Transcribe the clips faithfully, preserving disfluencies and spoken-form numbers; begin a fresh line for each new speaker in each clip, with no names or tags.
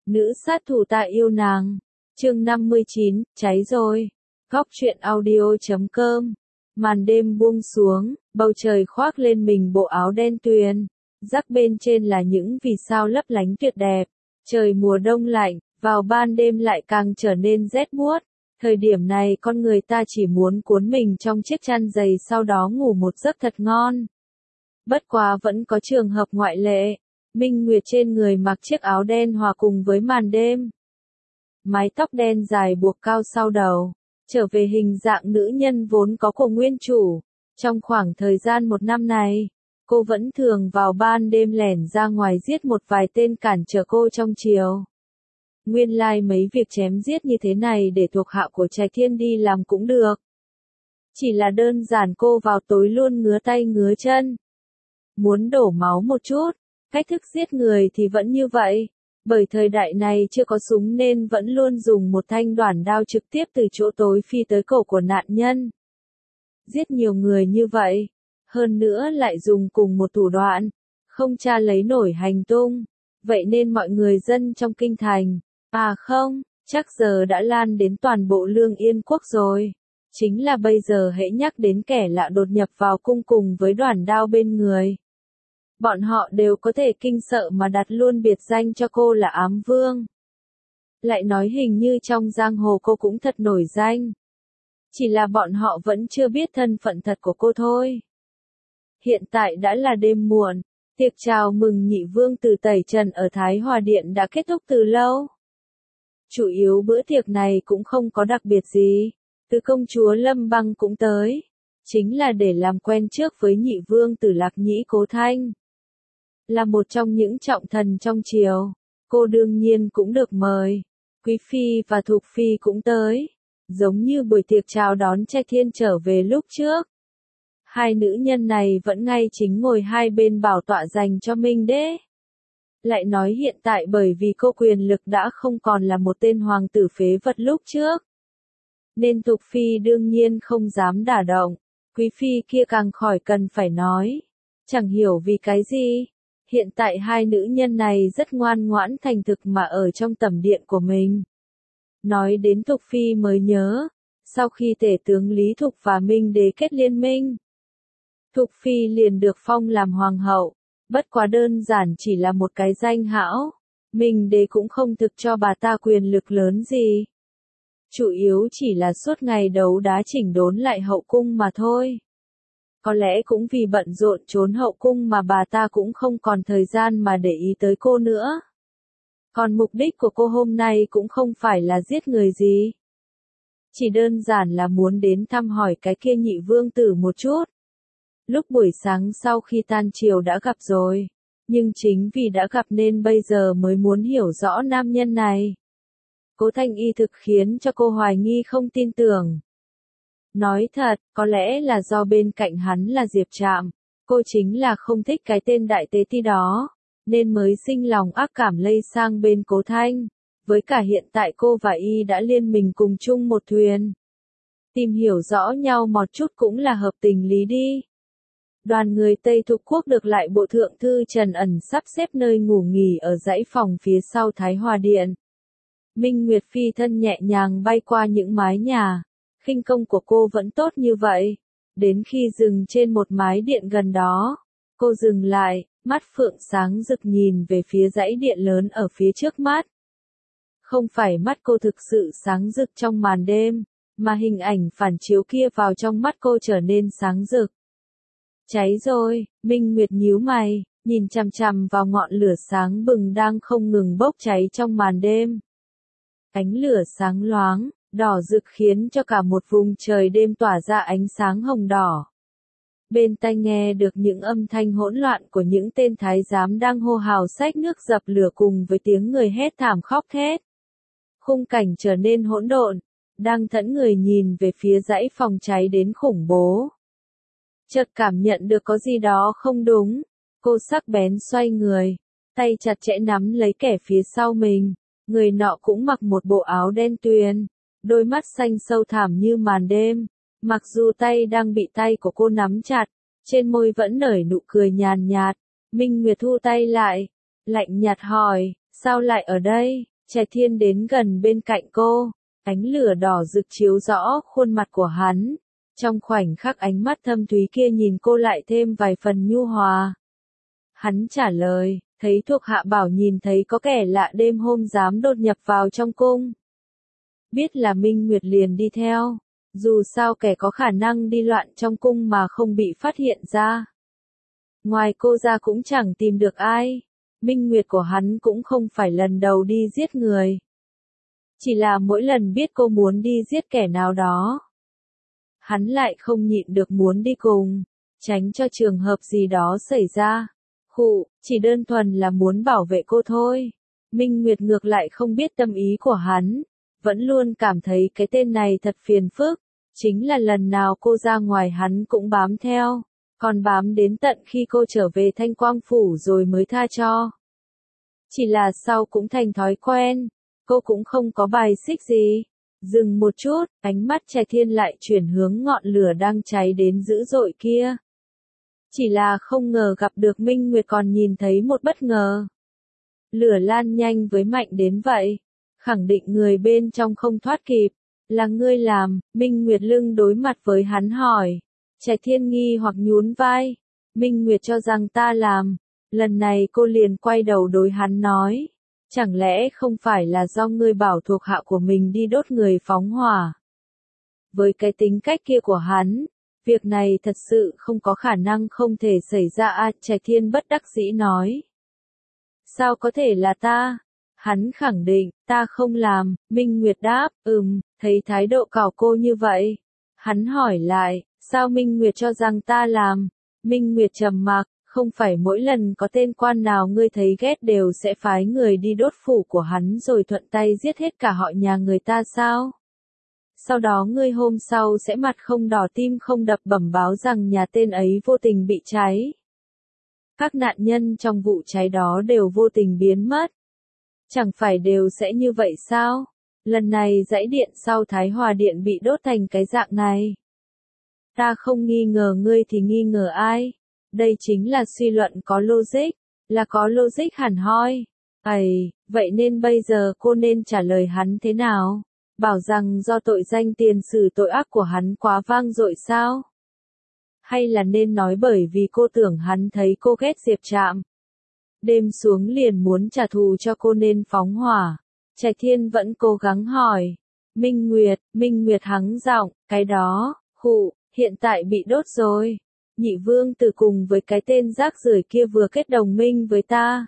Nữ sát thủ ta yêu nàng. Chương năm mươi chín, cháy rồi. Góc truyện audio chấm com. Màn đêm buông xuống, bầu trời khoác lên mình bộ áo đen tuyền. Rắc bên trên là những vì sao lấp lánh tuyệt đẹp. Trời mùa đông lạnh, vào ban đêm lại càng trở nên rét buốt. Thời điểm này con người ta chỉ muốn cuốn mình trong chiếc chăn dày sau đó ngủ một giấc thật ngon. Bất quá vẫn có trường hợp ngoại lệ. Minh Nguyệt trên người mặc chiếc áo đen hòa cùng với màn đêm. Mái tóc đen dài buộc cao sau đầu, trở về hình dạng nữ nhân vốn có của nguyên chủ. Trong khoảng thời gian một năm này, cô vẫn thường vào ban đêm lẻn ra ngoài giết một vài tên cản trở cô trong chiều. Nguyên lai like mấy việc chém giết như thế này để thuộc hạ của Trạch Thiên đi làm cũng được. Chỉ là đơn giản cô vào tối luôn ngứa tay ngứa chân. Muốn đổ máu một chút, cách thức giết người thì vẫn như vậy. Bởi thời đại này chưa có súng nên vẫn luôn dùng một thanh đoản đao trực tiếp từ chỗ tối phi tới cổ của nạn nhân. Giết nhiều người như vậy, hơn nữa lại dùng cùng một thủ đoạn, không tra lấy nổi hành tung. Vậy nên mọi người dân trong kinh thành, à không, chắc giờ đã lan đến toàn bộ Lương Yên quốc rồi. Chính là bây giờ hễ nhắc đến kẻ lạ đột nhập vào cung cùng với đoản đao bên người. Bọn họ đều có thể kinh sợ mà đặt luôn biệt danh cho cô là Ám Vương. Lại nói hình như trong giang hồ cô cũng thật nổi danh. Chỉ là bọn họ vẫn chưa biết thân phận thật của cô thôi. Hiện tại đã là đêm muộn, tiệc chào mừng nhị vương tử tẩy trần ở Thái Hòa Điện đã kết thúc từ lâu. Chủ yếu bữa tiệc này cũng không có đặc biệt gì, từ công chúa Lâm Băng cũng tới. Chính là để làm quen trước với nhị vương tử Lạc Nhĩ Cố Thanh. Là một trong những trọng thần trong triều, cô đương nhiên cũng được mời. Quý phi và Thục phi cũng tới, giống như buổi tiệc chào đón Trạch Thiên trở về lúc trước. Hai nữ nhân này vẫn ngay chính ngồi hai bên bảo tọa dành cho Minh Đế. Lại nói hiện tại bởi vì cô quyền lực đã không còn là một tên hoàng tử phế vật lúc trước. Nên Thục phi đương nhiên không dám đả động, quý phi kia càng khỏi cần phải nói. Chẳng hiểu vì cái gì. Hiện tại hai nữ nhân này rất ngoan ngoãn thành thực mà ở trong tẩm điện của mình. Nói đến Thục phi mới nhớ, sau khi tể tướng Lý Thục và Minh Đế kết liên minh, Thục phi liền được phong làm hoàng hậu, bất quá đơn giản chỉ là một cái danh hão. Minh Đế cũng không thực cho bà ta quyền lực lớn gì. Chủ yếu chỉ là suốt ngày đấu đá chỉnh đốn lại hậu cung mà thôi. Có lẽ cũng vì bận rộn trốn hậu cung mà bà ta cũng không còn thời gian mà để ý tới cô nữa. Còn mục đích của cô hôm nay cũng không phải là giết người gì. Chỉ đơn giản là muốn đến thăm hỏi cái kia nhị vương tử một chút. Lúc buổi sáng sau khi tan chiều đã gặp rồi. Nhưng chính vì đã gặp nên bây giờ mới muốn hiểu rõ nam nhân này. Cố Thanh Y thực khiến cho cô hoài nghi không tin tưởng. Nói thật, có lẽ là do bên cạnh hắn là Diệp Trạm, cô chính là không thích cái tên đại tế ti đó, nên mới sinh lòng ác cảm lây sang bên Cố Thanh. Với cả hiện tại cô và Y đã liên mình cùng chung một thuyền. Tìm hiểu rõ nhau một chút cũng là hợp tình lý đi. Đoàn người Tây Thục Quốc được lại bộ thượng thư Trần Ẩn sắp xếp nơi ngủ nghỉ ở dãy phòng phía sau Thái Hòa Điện. Minh Nguyệt phi thân nhẹ nhàng bay qua những mái nhà. Khinh công của cô vẫn tốt như vậy. Đến khi dừng trên một mái điện gần đó, cô dừng lại, mắt phượng sáng rực nhìn về phía dãy điện lớn ở phía trước mắt. Không phải mắt cô thực sự sáng rực trong màn đêm, mà hình ảnh phản chiếu kia vào trong mắt cô trở nên sáng rực. Cháy rồi, Minh Nguyệt nhíu mày, nhìn chằm chằm vào ngọn lửa sáng bừng đang không ngừng bốc cháy trong màn đêm. Ánh lửa sáng loáng, đỏ rực khiến cho cả một vùng trời đêm tỏa ra ánh sáng hồng đỏ. Bên tai nghe được những âm thanh hỗn loạn của những tên thái giám đang hô hào xách nước dập lửa cùng với tiếng người hét thảm khóc thét. Khung cảnh trở nên hỗn độn, đang thẫn người nhìn về phía dãy phòng cháy đến khủng bố. Chợt cảm nhận được có gì đó không đúng, cô sắc bén xoay người, tay chặt chẽ nắm lấy kẻ phía sau mình, người nọ cũng mặc một bộ áo đen tuyền. Đôi mắt xanh sâu thẳm như màn đêm, mặc dù tay đang bị tay của cô nắm chặt, trên môi vẫn nở nụ cười nhàn nhạt. Minh Nguyệt thu tay lại, lạnh nhạt hỏi, sao lại ở đây? Trạch Thiên đến gần bên cạnh cô, ánh lửa đỏ rực chiếu rõ khuôn mặt của hắn. Trong khoảnh khắc ánh mắt thâm thúy kia nhìn cô lại thêm vài phần nhu hòa. Hắn trả lời, thấy thuộc hạ bảo nhìn thấy có kẻ lạ đêm hôm dám đột nhập vào trong cung. Biết là Minh Nguyệt liền đi theo, dù sao kẻ có khả năng đi loạn trong cung mà không bị phát hiện ra. Ngoài cô ra cũng chẳng tìm được ai, Minh Nguyệt của hắn cũng không phải lần đầu đi giết người. Chỉ là mỗi lần biết cô muốn đi giết kẻ nào đó, hắn lại không nhịn được muốn đi cùng, tránh cho trường hợp gì đó xảy ra. Khụ, chỉ đơn thuần là muốn bảo vệ cô thôi. Minh Nguyệt ngược lại không biết tâm ý của hắn, vẫn luôn cảm thấy cái tên này thật phiền phức, chính là lần nào cô ra ngoài hắn cũng bám theo, còn bám đến tận khi cô trở về Thanh Quang Phủ rồi mới tha cho. Chỉ là sau cũng thành thói quen, cô cũng không có bài xích gì. Dừng một chút, ánh mắt Trạch Thiên lại chuyển hướng ngọn lửa đang cháy đến dữ dội kia. Chỉ là không ngờ gặp được Minh Nguyệt còn nhìn thấy một bất ngờ. Lửa lan nhanh với mạnh đến vậy, khẳng định người bên trong không thoát kịp. Là ngươi làm, Minh Nguyệt lưng đối mặt với hắn hỏi. Trạch Thiên nghi hoặc nhún vai. Minh Nguyệt cho rằng ta làm. Lần này cô liền quay đầu đối hắn nói. Chẳng lẽ không phải là do ngươi bảo thuộc hạ của mình đi đốt người phóng hỏa? Với cái tính cách kia của hắn, việc này thật sự không có khả năng không thể xảy ra à, Trạch Thiên bất đắc dĩ nói. Sao có thể là ta? Hắn khẳng định, ta không làm, Minh Nguyệt đáp, ừm, thấy thái độ cào cô như vậy. Hắn hỏi lại, sao Minh Nguyệt cho rằng ta làm? Minh Nguyệt trầm mặc, không phải mỗi lần có tên quan nào ngươi thấy ghét đều sẽ phái người đi đốt phủ của hắn rồi thuận tay giết hết cả họ nhà người ta sao? Sau đó ngươi hôm sau sẽ mặt không đỏ tim không đập bẩm báo rằng nhà tên ấy vô tình bị cháy. Các nạn nhân trong vụ cháy đó đều vô tình biến mất. Chẳng phải đều sẽ như vậy sao? Lần này dãy điện sau Thái Hòa Điện bị đốt thành cái dạng này. Ta không nghi ngờ ngươi thì nghi ngờ ai? Đây chính là suy luận có logic, là có logic hẳn hoi. Ây, vậy nên bây giờ cô nên trả lời hắn thế nào? Bảo rằng do tội danh tiền sử tội ác của hắn quá vang dội sao? Hay là nên nói bởi vì cô tưởng hắn thấy cô ghét Diệp Trạm? Đêm xuống liền muốn trả thù cho cô nên phóng hỏa. Trạch Thiên vẫn cố gắng hỏi. Minh Nguyệt, Minh Nguyệt hắng giọng, cái đó, khụ, hiện tại bị đốt rồi. Nhị vương tử cùng với cái tên rác rưởi kia vừa kết đồng minh với ta.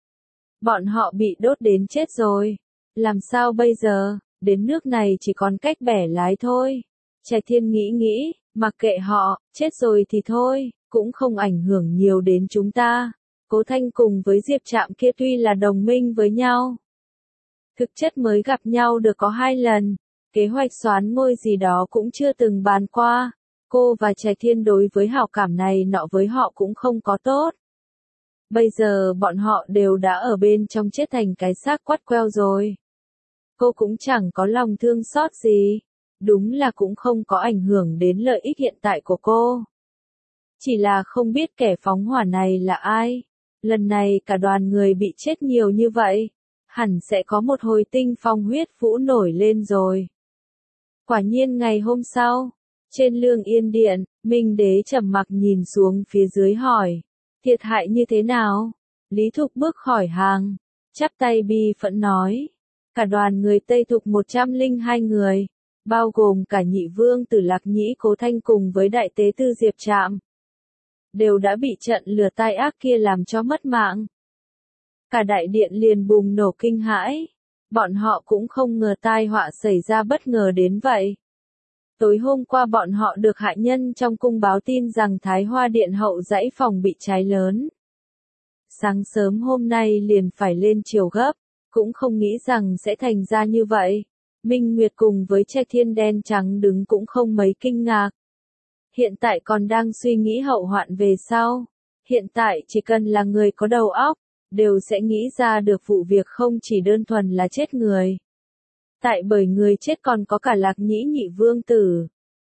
Bọn họ bị đốt đến chết rồi. Làm sao bây giờ, đến nước này chỉ còn cách bẻ lái thôi. Trạch Thiên nghĩ nghĩ, mặc kệ họ, chết rồi thì thôi, cũng không ảnh hưởng nhiều đến chúng ta. Cố Thanh cùng với Diệp Trạm kia tuy là đồng minh với nhau, thực chất mới gặp nhau được có hai lần, kế hoạch soán ngôi gì đó cũng chưa từng bàn qua. Cô và Trạch Thiên đối với hảo cảm này nọ với họ cũng không có tốt. Bây giờ bọn họ đều đã ở bên trong chết thành cái xác quắt queo rồi. Cô cũng chẳng có lòng thương xót gì. Đúng là cũng không có ảnh hưởng đến lợi ích hiện tại của cô. Chỉ là không biết kẻ phóng hỏa này là ai. Lần này cả đoàn người bị chết nhiều như vậy. Hẳn sẽ có một hồi tinh phong huyết vũ nổi lên rồi. Quả nhiên ngày hôm sau, trên Lương Yên Điện, Minh Đế trầm mặc nhìn xuống phía dưới hỏi. Thiệt hại như thế nào? Lý Thục bước khỏi hàng, chắp tay bi phẫn nói. Cả đoàn người Tây Thục một trăm lẻ hai người, bao gồm cả nhị vương tử Lạc Nhĩ Cố Thanh cùng với đại tế tư Diệp Trạm, đều đã bị trận lửa tai ác kia làm cho mất mạng. Cả đại điện liền bùng nổ kinh hãi, bọn họ cũng không ngờ tai họa xảy ra bất ngờ đến vậy. Tối hôm qua bọn họ được hạ nhân trong cung báo tin rằng Thái Hoa Điện hậu dãy phòng bị cháy lớn. Sáng sớm hôm nay liền phải lên chiều gấp, cũng không nghĩ rằng sẽ thành ra như vậy. Minh Nguyệt cùng với Trạch Thiên đen trắng đứng cũng không mấy kinh ngạc. Hiện tại còn đang suy nghĩ hậu hoạn về sau. Hiện tại chỉ cần là người có đầu óc, đều sẽ nghĩ ra được vụ việc không chỉ đơn thuần là chết người. Tại bởi người chết còn có cả Lạc Nhĩ nhị vương tử.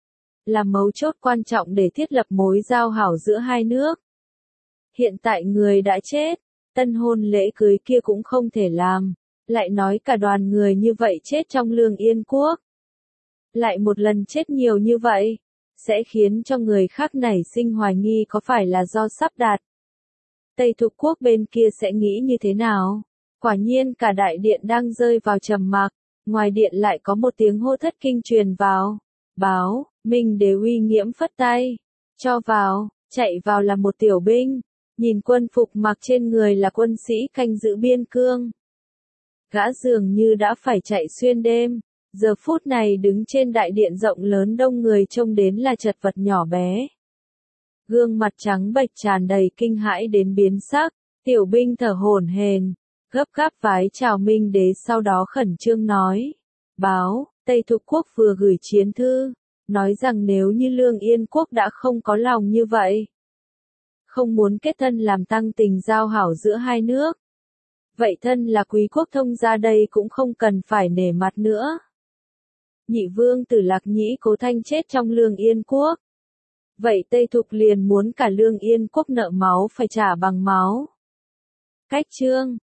Là mấu chốt quan trọng để thiết lập mối giao hảo giữa hai nước. Hiện tại người đã chết, tân hôn lễ cưới kia cũng không thể làm. Lại nói cả đoàn người như vậy chết trong Lương Yên Quốc. Lại một lần chết nhiều như vậy, sẽ khiến cho người khác nảy sinh hoài nghi có phải là do sắp đặt. Tây Thục Quốc bên kia sẽ nghĩ như thế nào? Quả nhiên cả đại điện đang rơi vào trầm mặc, ngoài điện lại có một tiếng hô thất kinh truyền vào. Báo, Minh Đế uy nghiễm phất tay, cho vào, chạy vào là một tiểu binh, nhìn quân phục mặc trên người là quân sĩ canh giữ biên cương. Gã dường như đã phải chạy xuyên đêm, giờ phút này đứng trên đại điện rộng lớn đông người trông đến là chật vật nhỏ bé. Gương mặt trắng bệch tràn đầy kinh hãi đến biến sắc, tiểu binh thở hổn hển, gấp gáp vái chào Minh Đế sau đó khẩn trương nói. Báo, Tây Thục Quốc vừa gửi chiến thư, nói rằng nếu như Lương Yên Quốc đã không có lòng như vậy, không muốn kết thân làm tăng tình giao hảo giữa hai nước, vậy thân là quý quốc thông gia đây cũng không cần phải nể mặt nữa. Nhị vương tử Lạc Nhĩ Cố Thanh chết trong Lương Yên Quốc. Vậy Tây Thục liền muốn cả Lương Yên Quốc nợ máu phải trả bằng máu. Cách chương